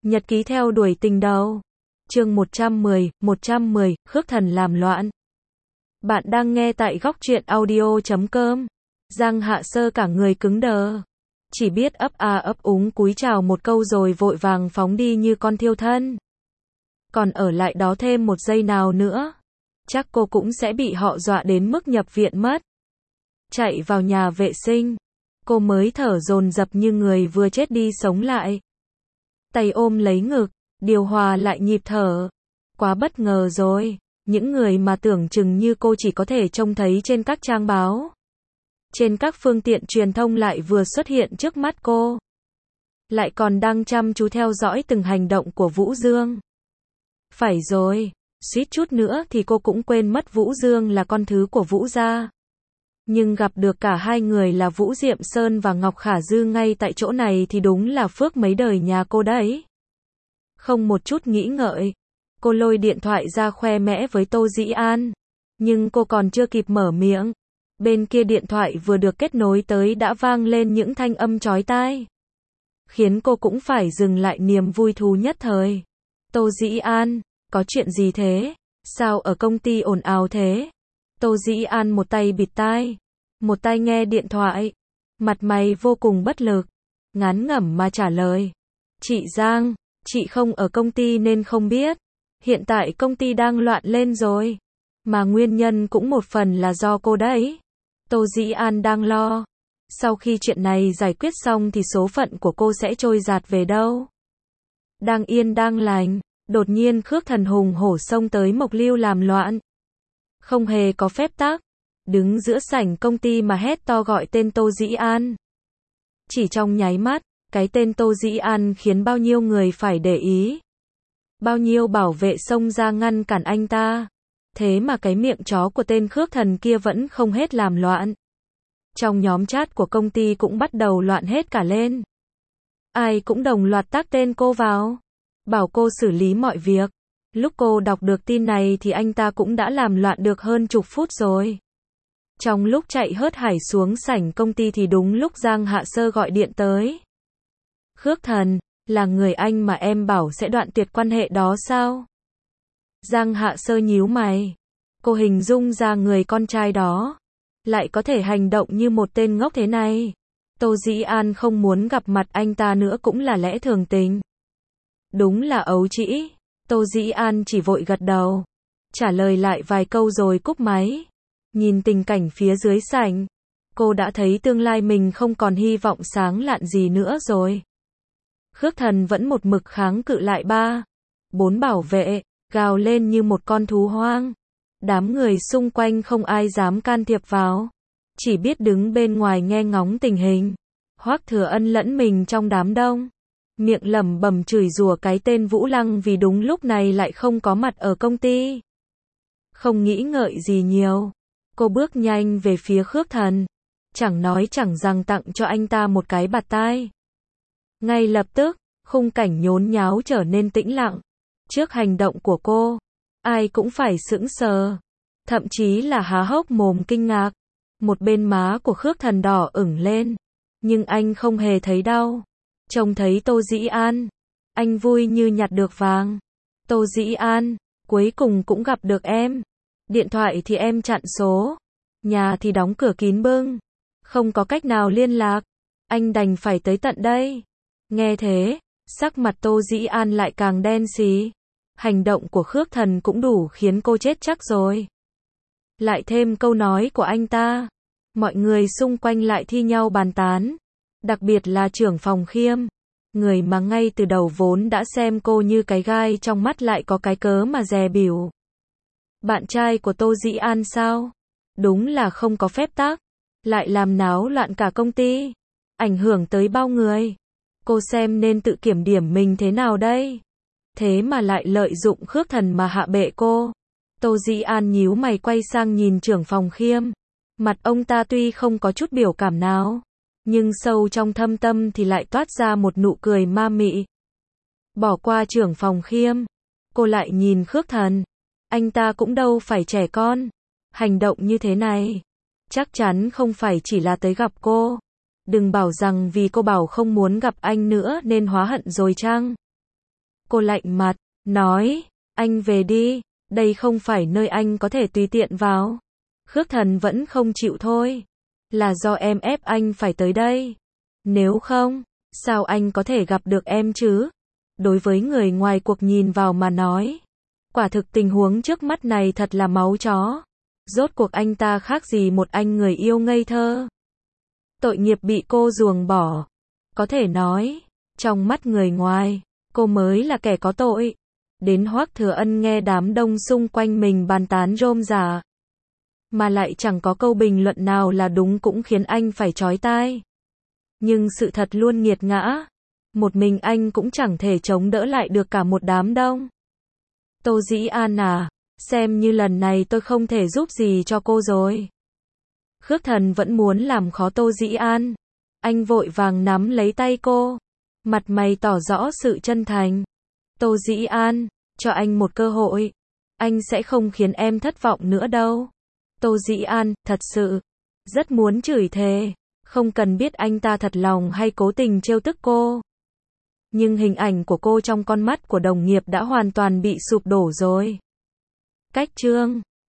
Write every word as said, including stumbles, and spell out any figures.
Nhật ký theo đuổi tình đầu. Chương một trăm mười, một trăm mười, Khước Thần làm loạn. Bạn đang nghe tại góc truyện audio chấm com. Giang Hạ Sơ cả người cứng đờ. Chỉ biết ấp a ấp úng cúi chào một câu rồi vội vàng phóng đi như con thiêu thân. Còn ở lại đó thêm một giây nào nữa, chắc cô cũng sẽ bị họ dọa đến mức nhập viện mất. Chạy vào nhà vệ sinh, cô mới thở dồn dập như người vừa chết đi sống lại. Tay ôm lấy ngực, điều hòa lại nhịp thở. Quá bất ngờ rồi, những người mà tưởng chừng như cô chỉ có thể trông thấy trên các trang báo, trên các phương tiện truyền thông lại vừa xuất hiện trước mắt cô. Lại còn đang chăm chú theo dõi từng hành động của Vũ Dương. Phải rồi, suýt chút nữa thì cô cũng quên mất Vũ Dương là con thứ của Vũ gia. Nhưng gặp được cả hai người là Vũ Diệm Sơn và Ngọc Khả Dư ngay tại chỗ này thì đúng là phước mấy đời nhà cô đấy. Không một chút nghĩ ngợi, cô lôi điện thoại ra khoe mẽ với Tô Dĩ An. Nhưng cô còn chưa kịp mở miệng, bên kia điện thoại vừa được kết nối tới đã vang lên những thanh âm chói tai, khiến cô cũng phải dừng lại niềm vui thú nhất thời. Tô Dĩ An, có chuyện gì thế? Sao ở công ty ồn ào thế? Tô Dĩ An một tay bịt tai, một tay nghe điện thoại, mặt mày vô cùng bất lực, ngán ngẩm mà trả lời. Chị Giang, chị không ở công ty nên không biết. Hiện tại công ty đang loạn lên rồi. Mà nguyên nhân cũng một phần là do cô đấy. Tô Dĩ An đang lo, sau khi chuyện này giải quyết xong thì số phận của cô sẽ trôi dạt về đâu. Đang yên đang lành, đột nhiên Khước Thần hùng hổ xông tới Mộc Lưu làm loạn. Không hề có phép tắc, đứng giữa sảnh công ty mà hét to gọi tên Tô Dĩ An. Chỉ trong nháy mắt, cái tên Tô Dĩ An khiến bao nhiêu người phải để ý. Bao nhiêu bảo vệ xông ra ngăn cản anh ta. Thế mà cái miệng chó của tên Khước Thần kia vẫn không hết làm loạn. Trong nhóm chat của công ty cũng bắt đầu loạn hết cả lên. Ai cũng đồng loạt tag tên cô vào, bảo cô xử lý mọi việc. Lúc cô đọc được tin này thì anh ta cũng đã làm loạn được hơn chục phút rồi. Trong lúc chạy hớt hải xuống sảnh công ty thì đúng lúc Giang Hạ Sơ gọi điện tới. Khước Thần, là người anh mà em bảo sẽ đoạn tuyệt quan hệ đó sao? Giang Hạ Sơ nhíu mày. Cô hình dung ra người con trai đó lại có thể hành động như một tên ngốc thế này. Tô Dĩ An không muốn gặp mặt anh ta nữa cũng là lẽ thường tình. Đúng là ấu trĩ. Tô Dĩ An chỉ vội gật đầu, trả lời lại vài câu rồi cúp máy. Nhìn tình cảnh phía dưới sảnh, cô đã thấy tương lai mình không còn hy vọng sáng lạn gì nữa rồi. Khước Thần vẫn một mực kháng cự lại ba, bốn bảo vệ, gào lên như một con thú hoang. Đám người xung quanh không ai dám can thiệp vào, chỉ biết đứng bên ngoài nghe ngóng tình hình. Hoắc Thừa Ân lẫn mình trong đám đông, miệng lẩm bẩm chửi rủa cái tên Vũ Lăng vì đúng lúc này lại không có mặt ở công ty. Không nghĩ ngợi gì nhiều, cô bước nhanh về phía Khước Thần, chẳng nói chẳng rằng tặng cho anh ta một cái bạt tai. Ngay lập tức, khung cảnh nhốn nháo trở nên tĩnh lặng. Trước hành động của cô, ai cũng phải sững sờ, thậm chí là há hốc mồm kinh ngạc. Một bên má của Khước Thần đỏ ửng lên, nhưng anh không hề thấy đau. Trông thấy Tô Dĩ An, anh vui như nhặt được vàng. Tô Dĩ An, cuối cùng cũng gặp được em. Điện thoại thì em chặn số, nhà thì đóng cửa kín bưng, không có cách nào liên lạc. Anh đành phải tới tận đây. Nghe thế, sắc mặt Tô Dĩ An lại càng đen xì. Hành động của Khước Thần cũng đủ khiến cô chết chắc rồi. Lại thêm câu nói của anh ta, mọi người xung quanh lại thi nhau bàn tán. Đặc biệt là trưởng phòng Khiêm, người mà ngay từ đầu vốn đã xem cô như cái gai trong mắt lại có cái cớ mà dè bỉu. Bạn trai của Tô Dĩ An sao? Đúng là không có phép tắc, lại làm náo loạn cả công ty, ảnh hưởng tới bao người. Cô xem nên tự kiểm điểm mình thế nào đây? Thế mà lại lợi dụng Khước Thần mà hạ bệ cô. Tô Dĩ An nhíu mày quay sang nhìn trưởng phòng Khiêm. Mặt ông ta tuy không có chút biểu cảm nào, nhưng sâu trong thâm tâm thì lại toát ra một nụ cười ma mị. Bỏ qua trưởng phòng Khiêm, cô lại nhìn Khước Thần. Anh ta cũng đâu phải trẻ con. Hành động như thế này, chắc chắn không phải chỉ là tới gặp cô. Đừng bảo rằng vì cô bảo không muốn gặp anh nữa nên hóa hận rồi chăng? Cô lạnh mặt, nói, anh về đi, đây không phải nơi anh có thể tùy tiện vào. Khước Thần vẫn không chịu thôi. Là do em ép anh phải tới đây. Nếu không, sao anh có thể gặp được em chứ? Đối với người ngoài cuộc nhìn vào mà nói, quả thực tình huống trước mắt này thật là máu chó. Rốt cuộc anh ta khác gì một anh người yêu ngây thơ. Tội nghiệp bị cô ruồng bỏ. Có thể nói, trong mắt người ngoài, cô mới là kẻ có tội. Đến Hoắc Thừa Ân nghe đám đông xung quanh mình bàn tán rôm rả, mà lại chẳng có câu bình luận nào là đúng cũng khiến anh phải chói tai. Nhưng sự thật luôn nghiệt ngã. Một mình anh cũng chẳng thể chống đỡ lại được cả một đám đông. Tô Dĩ An à, xem như lần này tôi không thể giúp gì cho cô rồi. Khước Thần vẫn muốn làm khó Tô Dĩ An. Anh vội vàng nắm lấy tay cô. Mặt mày tỏ rõ sự chân thành. Tô Dĩ An, cho anh một cơ hội. Anh sẽ không khiến em thất vọng nữa đâu. Tô Dĩ An, thật sự, rất muốn chửi thề. Không cần biết anh ta thật lòng hay cố tình trêu tức cô. Nhưng hình ảnh của cô trong con mắt của đồng nghiệp đã hoàn toàn bị sụp đổ rồi. Cách chương